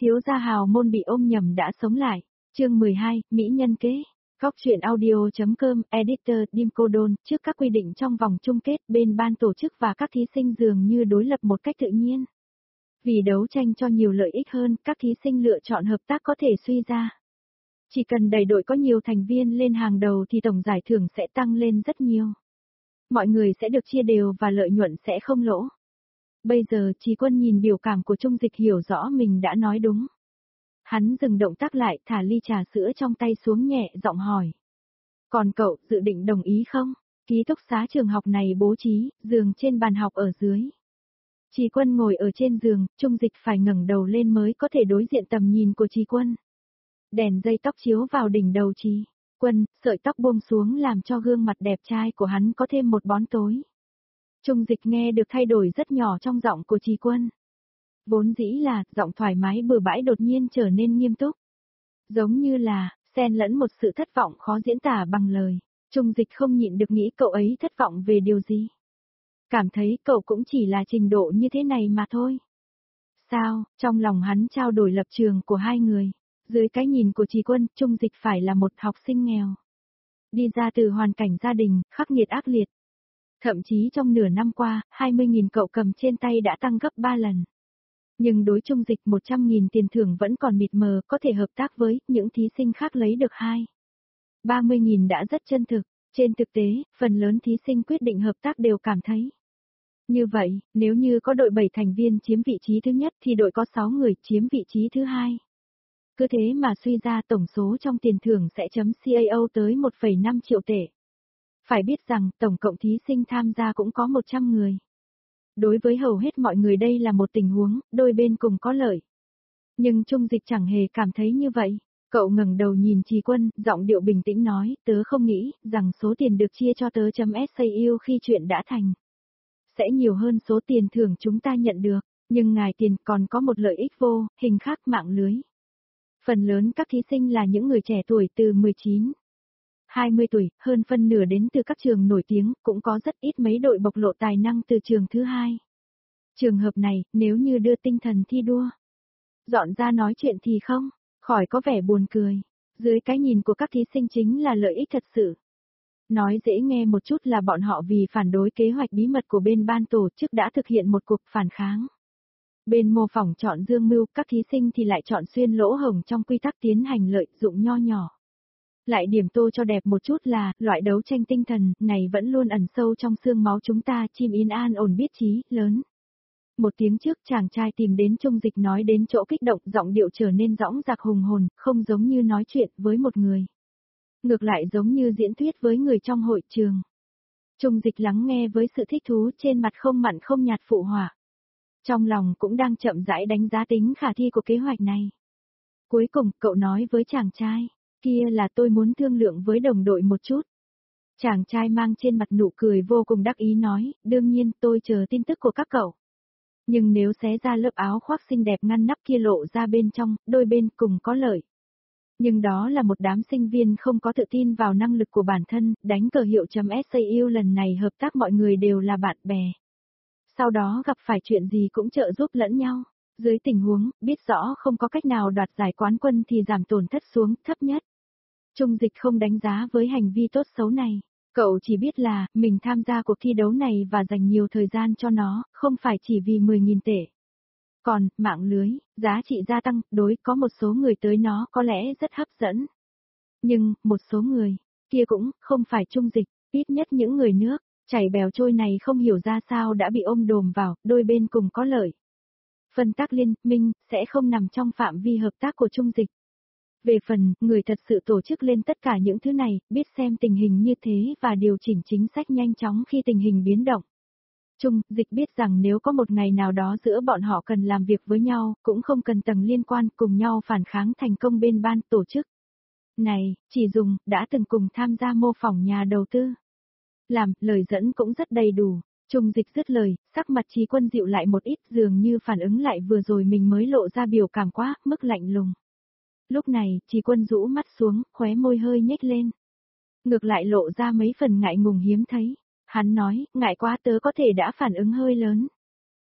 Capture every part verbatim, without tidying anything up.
Thiếu gia hào môn bị ôm nhầm đã sống lại. Chương mười hai, Mỹ nhân kế. Góc truyện audio.com, editor, Dimcodon, trước các quy định trong vòng chung kết, bên ban tổ chức và các thí sinh dường như đối lập một cách tự nhiên. Vì đấu tranh cho nhiều lợi ích hơn, các thí sinh lựa chọn hợp tác có thể suy ra. Chỉ cần đầy đội có nhiều thành viên lên hàng đầu thì tổng giải thưởng sẽ tăng lên rất nhiều. Mọi người sẽ được chia đều và lợi nhuận sẽ không lỗ. Bây giờ Trì Quân nhìn biểu cảm của Trung Dịch hiểu rõ mình đã nói đúng. Hắn dừng động tác lại, thả ly trà sữa trong tay xuống nhẹ giọng hỏi. Còn cậu, dự định đồng ý không? Ký túc xá trường học này bố trí, giường trên bàn học ở dưới. Trì Quân ngồi ở trên giường, Trung Dịch phải ngẩng đầu lên mới có thể đối diện tầm nhìn của Trì Quân. Đèn dây tóc chiếu vào đỉnh đầu Trì Quân, sợi tóc buông xuống làm cho gương mặt đẹp trai của hắn có thêm một bóng tối. Trung Dịch nghe được thay đổi rất nhỏ trong giọng của Trì Quân. Vốn dĩ là, giọng thoải mái bừa bãi đột nhiên trở nên nghiêm túc. Giống như là, xen lẫn một sự thất vọng khó diễn tả bằng lời. Trung Dịch không nhịn được nghĩ cậu ấy thất vọng về điều gì. Cảm thấy cậu cũng chỉ là trình độ như thế này mà thôi. Sao, trong lòng hắn trao đổi lập trường của hai người. Dưới cái nhìn của Trì Quân, Trung Dịch phải là một học sinh nghèo. Đi ra từ hoàn cảnh gia đình, khắc nghiệt ác liệt. Thậm chí trong nửa năm qua, hai mươi nghìn cậu cầm trên tay đã tăng gấp ba lần. Nhưng đối Trung Dịch một trăm nghìn tiền thưởng vẫn còn mịt mờ, có thể hợp tác với những thí sinh khác lấy được hai. ba mươi nghìn đã rất chân thực. Trên thực tế, phần lớn thí sinh quyết định hợp tác đều cảm thấy. Như vậy, nếu như có đội bảy thành viên chiếm vị trí thứ nhất thì đội có sáu người chiếm vị trí thứ hai. Cứ thế mà suy ra tổng số trong tiền thưởng sẽ chấm cao tới một phẩy năm triệu tệ. Phải biết rằng tổng cộng thí sinh tham gia cũng có một trăm người. Đối với hầu hết mọi người đây là một tình huống, đôi bên cùng có lợi. Nhưng Trung Dịch chẳng hề cảm thấy như vậy. Cậu ngẩng đầu nhìn Trì Quân, giọng điệu bình tĩnh nói, tớ không nghĩ rằng số tiền được chia cho tớ chấm sao khi chuyện đã thành. Sẽ nhiều hơn số tiền thưởng chúng ta nhận được, nhưng ngài tiền còn có một lợi ích vô, hình khác mạng lưới. Phần lớn các thí sinh là những người trẻ tuổi từ mười chín, hai mươi tuổi, hơn phân nửa đến từ các trường nổi tiếng, cũng có rất ít mấy đội bộc lộ tài năng từ trường thứ hai. Trường hợp này, nếu như đưa tinh thần thi đua, dọn ra nói chuyện thì không, khỏi có vẻ buồn cười. Dưới cái nhìn của các thí sinh chính là lợi ích thật sự. Nói dễ nghe một chút là bọn họ vì phản đối kế hoạch bí mật của bên ban tổ chức đã thực hiện một cuộc phản kháng. Bên mô phỏng chọn dương mưu, các thí sinh thì lại chọn xuyên lỗ hổng trong quy tắc tiến hành lợi dụng nho nhỏ. Lại điểm tô cho đẹp một chút là, loại đấu tranh tinh thần này vẫn luôn ẩn sâu trong xương máu chúng ta, chim yên an ổn biết chí, lớn. Một tiếng trước chàng trai tìm đến Trung Dịch nói đến chỗ kích động, giọng điệu trở nên dõng dạc hùng hồn, không giống như nói chuyện với một người. Ngược lại giống như diễn thuyết với người trong hội trường. Trung Dịch lắng nghe với sự thích thú, trên mặt không mặn không nhạt phụ họa. Trong lòng cũng đang chậm rãi đánh giá tính khả thi của kế hoạch này. Cuối cùng, cậu nói với chàng trai, kia là tôi muốn thương lượng với đồng đội một chút. Chàng trai mang trên mặt nụ cười vô cùng đắc ý nói, đương nhiên tôi chờ tin tức của các cậu. Nhưng nếu xé ra lớp áo khoác xinh đẹp ngăn nắp kia lộ ra bên trong, đôi bên cùng có lợi. Nhưng đó là một đám sinh viên không có tự tin vào năng lực của bản thân, đánh cờ hiệu chấm sao lần này hợp tác mọi người đều là bạn bè. Sau đó gặp phải chuyện gì cũng trợ giúp lẫn nhau. Dưới tình huống, biết rõ không có cách nào đoạt giải quán quân thì giảm tổn thất xuống thấp nhất. Trung Dịch không đánh giá với hành vi tốt xấu này. Cậu chỉ biết là, mình tham gia cuộc thi đấu này và dành nhiều thời gian cho nó, không phải chỉ vì mười nghìn tệ. Còn, mạng lưới, giá trị gia tăng, đối có một số người tới nó có lẽ rất hấp dẫn. Nhưng, một số người, kia cũng, không phải Trung Dịch, ít nhất những người nước, chảy bèo trôi này không hiểu ra sao đã bị ôm đồm vào, đôi bên cùng có lợi. Phân tác liên minh, sẽ không nằm trong phạm vi hợp tác của Trung Dịch. Về phần, người thật sự tổ chức lên tất cả những thứ này, biết xem tình hình như thế và điều chỉnh chính sách nhanh chóng khi tình hình biến động. Trung Dịch biết rằng nếu có một ngày nào đó giữa bọn họ cần làm việc với nhau, cũng không cần tầng liên quan cùng nhau phản kháng thành công bên ban tổ chức. Này, chỉ dùng, đã từng cùng tham gia mô phỏng nhà đầu tư. Làm, lời dẫn cũng rất đầy đủ. Trung Dịch dứt lời, sắc mặt Trì Quân dịu lại một ít, dường như phản ứng lại vừa rồi mình mới lộ ra biểu cảm quá, mức lạnh lùng. Lúc này, Trì Quân rũ mắt xuống, khóe môi hơi nhếch lên. Ngược lại lộ ra mấy phần ngại ngùng hiếm thấy. Hắn nói, ngại quá tớ có thể đã phản ứng hơi lớn.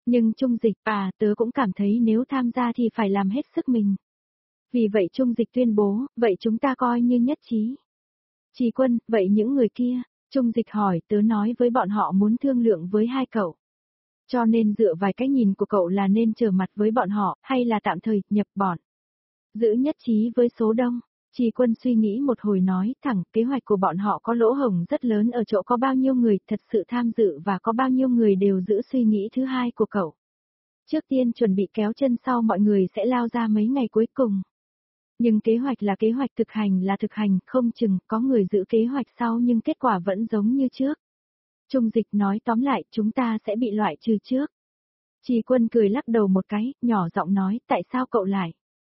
Nhưng Trung Dịch, à, tớ cũng cảm thấy nếu tham gia thì phải làm hết sức mình. Vì vậy Trung Dịch tuyên bố, vậy chúng ta coi như nhất trí. Trì Quân, vậy những người kia, Trung Dịch hỏi, tớ nói với bọn họ muốn thương lượng với hai cậu. Cho nên dựa vài cái nhìn của cậu là nên trở mặt với bọn họ, hay là tạm thời, nhập bọn. Giữ nhất trí với số đông. Trì Quân suy nghĩ một hồi nói thẳng, kế hoạch của bọn họ có lỗ hổng rất lớn ở chỗ có bao nhiêu người thật sự tham dự và có bao nhiêu người đều giữ suy nghĩ thứ hai của cậu. Trước tiên chuẩn bị kéo chân sau mọi người sẽ lao ra mấy ngày cuối cùng. Nhưng kế hoạch là kế hoạch, thực hành là thực hành, không chừng có người giữ kế hoạch sau nhưng kết quả vẫn giống như trước. Trung Dịch nói tóm lại chúng ta sẽ bị loại trừ trước. Trì Quân cười lắc đầu một cái, nhỏ giọng nói tại sao cậu lại?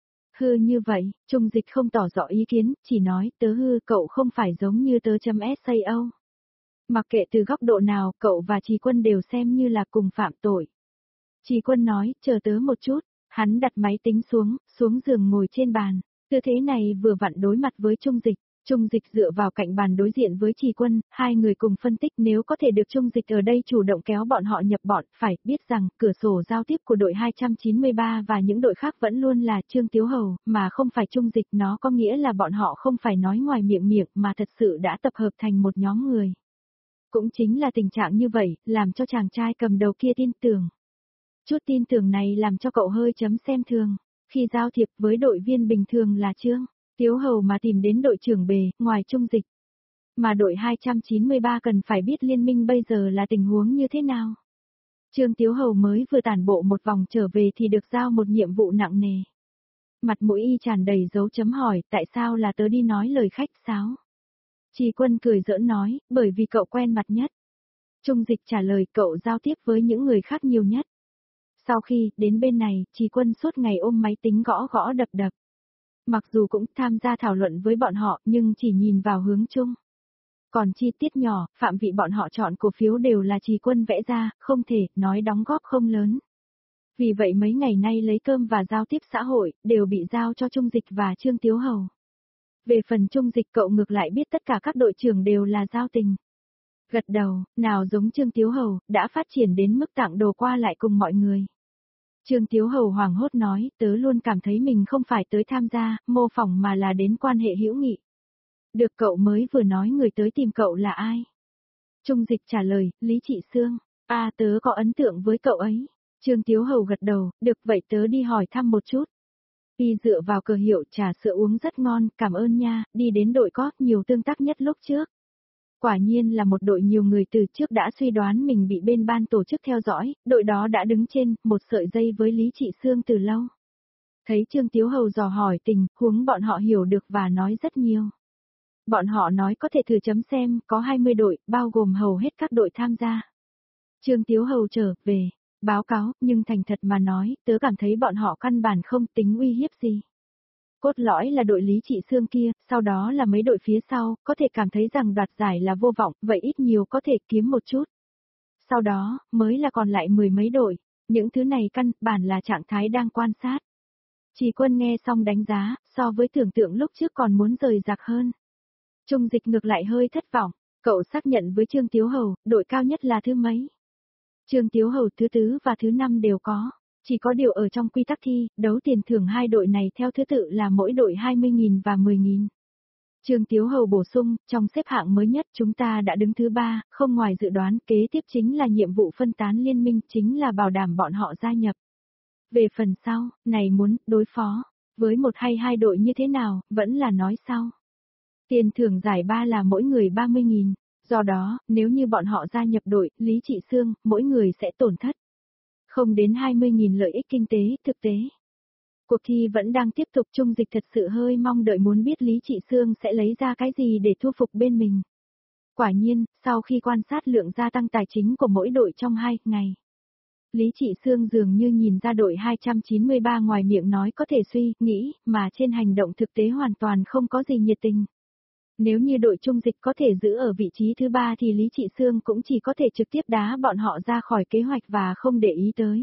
Hư như vậy, Trung Dịch không tỏ rõ ý kiến, chỉ nói tớ hư cậu không phải giống như tớ chấm sao. Mặc kệ từ góc độ nào, cậu và Trì Quân đều xem như là cùng phạm tội. Trì Quân nói, chờ tớ một chút, hắn đặt máy tính xuống, xuống giường ngồi trên bàn. Tư thế này vừa vặn đối mặt với Trung Dịch. Trung Dịch dựa vào cạnh bàn đối diện với Trì Quân, hai người cùng phân tích nếu có thể được Trung Dịch ở đây chủ động kéo bọn họ nhập bọn, phải biết rằng cửa sổ giao tiếp của đội hai trăm chín mươi ba và những đội khác vẫn luôn là Trương Tiếu Hầu, mà không phải Trung Dịch, nó có nghĩa là bọn họ không phải nói ngoài miệng miệng mà thật sự đã tập hợp thành một nhóm người. Cũng chính là tình trạng như vậy, làm cho chàng trai cầm đầu kia tin tưởng. Chút tin tưởng này làm cho cậu hơi chấm xem thường, khi giao thiệp với đội viên bình thường là Trương Tiếu Hầu mà tìm đến đội trưởng bề, ngoài Trung Dịch. Mà đội hai trăm chín mươi ba cần phải biết liên minh bây giờ là tình huống như thế nào. Trương Tiếu Hầu mới vừa tản bộ một vòng trở về thì được giao một nhiệm vụ nặng nề. Mặt mũi y tràn đầy dấu chấm hỏi, tại sao là tớ đi nói lời khách sáo? Trì Quân cười giỡn nói, bởi vì cậu quen mặt nhất. Trung Dịch trả lời, cậu giao tiếp với những người khác nhiều nhất. Sau khi đến bên này, Trì Quân suốt ngày ôm máy tính gõ gõ đập đập. Mặc dù cũng tham gia thảo luận với bọn họ nhưng chỉ nhìn vào hướng chung. Còn chi tiết nhỏ, phạm vị bọn họ chọn cổ phiếu đều là Trì Quân vẽ ra, không thể nói đóng góp không lớn. Vì vậy mấy ngày nay lấy cơm và giao tiếp xã hội đều bị giao cho Trung Dịch và Trương Tiếu Hầu. Về phần Trung Dịch cậu ngược lại biết tất cả các đội trưởng đều là giao tình. Gật đầu, nào giống Trương Tiếu Hầu, đã phát triển đến mức tặng đồ qua lại cùng mọi người. Trương Tiếu Hầu hoảng hốt nói, tớ luôn cảm thấy mình không phải tới tham gia, mô phỏng mà là đến quan hệ hữu nghị. Được cậu mới vừa nói người tới tìm cậu là ai? Trung Dịch trả lời, Lý Trị Sương. À tớ có ấn tượng với cậu ấy. Trương Tiếu Hầu gật đầu, được vậy tớ đi hỏi thăm một chút. Y dựa vào cờ hiệu trà sữa uống rất ngon, cảm ơn nha, đi đến đội có nhiều tương tác nhất lúc trước. Quả nhiên là một đội nhiều người từ trước đã suy đoán mình bị bên ban tổ chức theo dõi, đội đó đã đứng trên một sợi dây với Lý Trị Sương từ lâu. Thấy Trương Tiếu Hầu dò hỏi tình huống bọn họ hiểu được và nói rất nhiều. Bọn họ nói có thể thử chấm xem, có hai mươi đội, bao gồm hầu hết các đội tham gia. Trương Tiếu Hầu trở về, báo cáo, nhưng thành thật mà nói, tớ cảm thấy bọn họ căn bản không tính uy hiếp gì. Cốt lõi là đội Lý Trị Sương kia, sau đó là mấy đội phía sau, có thể cảm thấy rằng đoạt giải là vô vọng, vậy ít nhiều có thể kiếm một chút. Sau đó, mới là còn lại mười mấy đội, những thứ này căn bản là trạng thái đang quan sát. Trì Quân nghe xong đánh giá, so với tưởng tượng lúc trước còn muốn rời rạc hơn. Trung Dịch ngược lại hơi thất vọng, cậu xác nhận với Trương Tiếu Hầu, đội cao nhất là thứ mấy? Trương Tiếu Hầu thứ tứ và thứ năm đều có. Chỉ có điều ở trong quy tắc thi, đấu tiền thưởng hai đội này theo thứ tự là mỗi đội hai mươi nghìn và mười nghìn. Trương Tiếu Hầu bổ sung, trong xếp hạng mới nhất chúng ta đã đứng thứ ba, không ngoài dự đoán, kế tiếp chính là nhiệm vụ phân tán liên minh, chính là bảo đảm bọn họ gia nhập. Về phần sau, này muốn đối phó với một hay hai đội như thế nào, vẫn là nói sau. Tiền thưởng giải ba là mỗi người ba mươi nghìn, do đó, nếu như bọn họ gia nhập đội Lý Trị Sương, mỗi người sẽ tổn thất không đến hai mươi nghìn lợi ích kinh tế, thực tế. Cuộc thi vẫn đang tiếp tục, Trung Dịch thật sự hơi mong đợi muốn biết Lý Trị Sương sẽ lấy ra cái gì để thu phục bên mình. Quả nhiên, sau khi quan sát lượng gia tăng tài chính của mỗi đội trong hai ngày, Lý Trị Sương dường như nhìn ra đội hai trăm chín mươi ba ngoài miệng nói có thể suy, nghĩ, mà trên hành động thực tế hoàn toàn không có gì nhiệt tình. Nếu như đội Trung Dịch có thể giữ ở vị trí thứ ba thì Lý Trị Sương cũng chỉ có thể trực tiếp đá bọn họ ra khỏi kế hoạch và không để ý tới.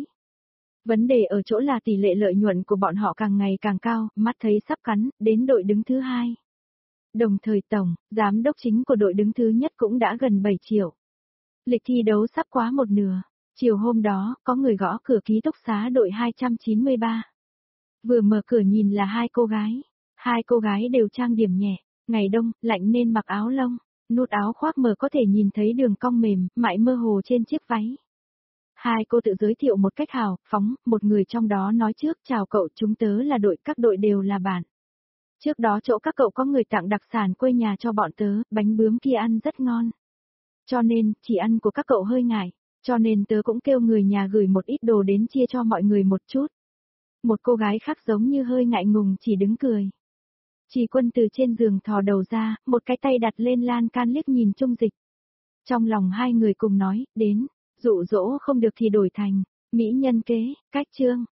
Vấn đề ở chỗ là tỷ lệ lợi nhuận của bọn họ càng ngày càng cao, mắt thấy sắp cắn, đến đội đứng thứ hai. Đồng thời tổng, giám đốc chính của đội đứng thứ nhất cũng đã gần bảy triệu. Lịch thi đấu sắp quá một nửa. Chiều hôm đó, có người gõ cửa ký túc xá đội hai trăm chín mươi ba. Vừa mở cửa nhìn là hai cô gái. Hai cô gái đều trang điểm nhẹ, ngày đông, lạnh nên mặc áo lông, nút áo khoác mờ có thể nhìn thấy đường cong mềm, mại mơ hồ trên chiếc váy. Hai cô tự giới thiệu một cách hào phóng, một người trong đó nói trước, chào cậu, chúng tớ là đội, các đội đều là bạn. Trước đó chỗ các cậu có người tặng đặc sản quê nhà cho bọn tớ, bánh bướm kia ăn rất ngon. Cho nên, chỉ ăn của các cậu hơi ngại, cho nên tớ cũng kêu người nhà gửi một ít đồ đến chia cho mọi người một chút. Một cô gái khác giống như hơi ngại ngùng chỉ đứng cười. Trì Quân từ trên giường thò đầu ra, một cái tay đặt lên lan can liếc nhìn Trung Dịch. Trong lòng hai người cùng nói, đến, dụ dỗ không được thì đổi thành, mỹ nhân kế, cách chương.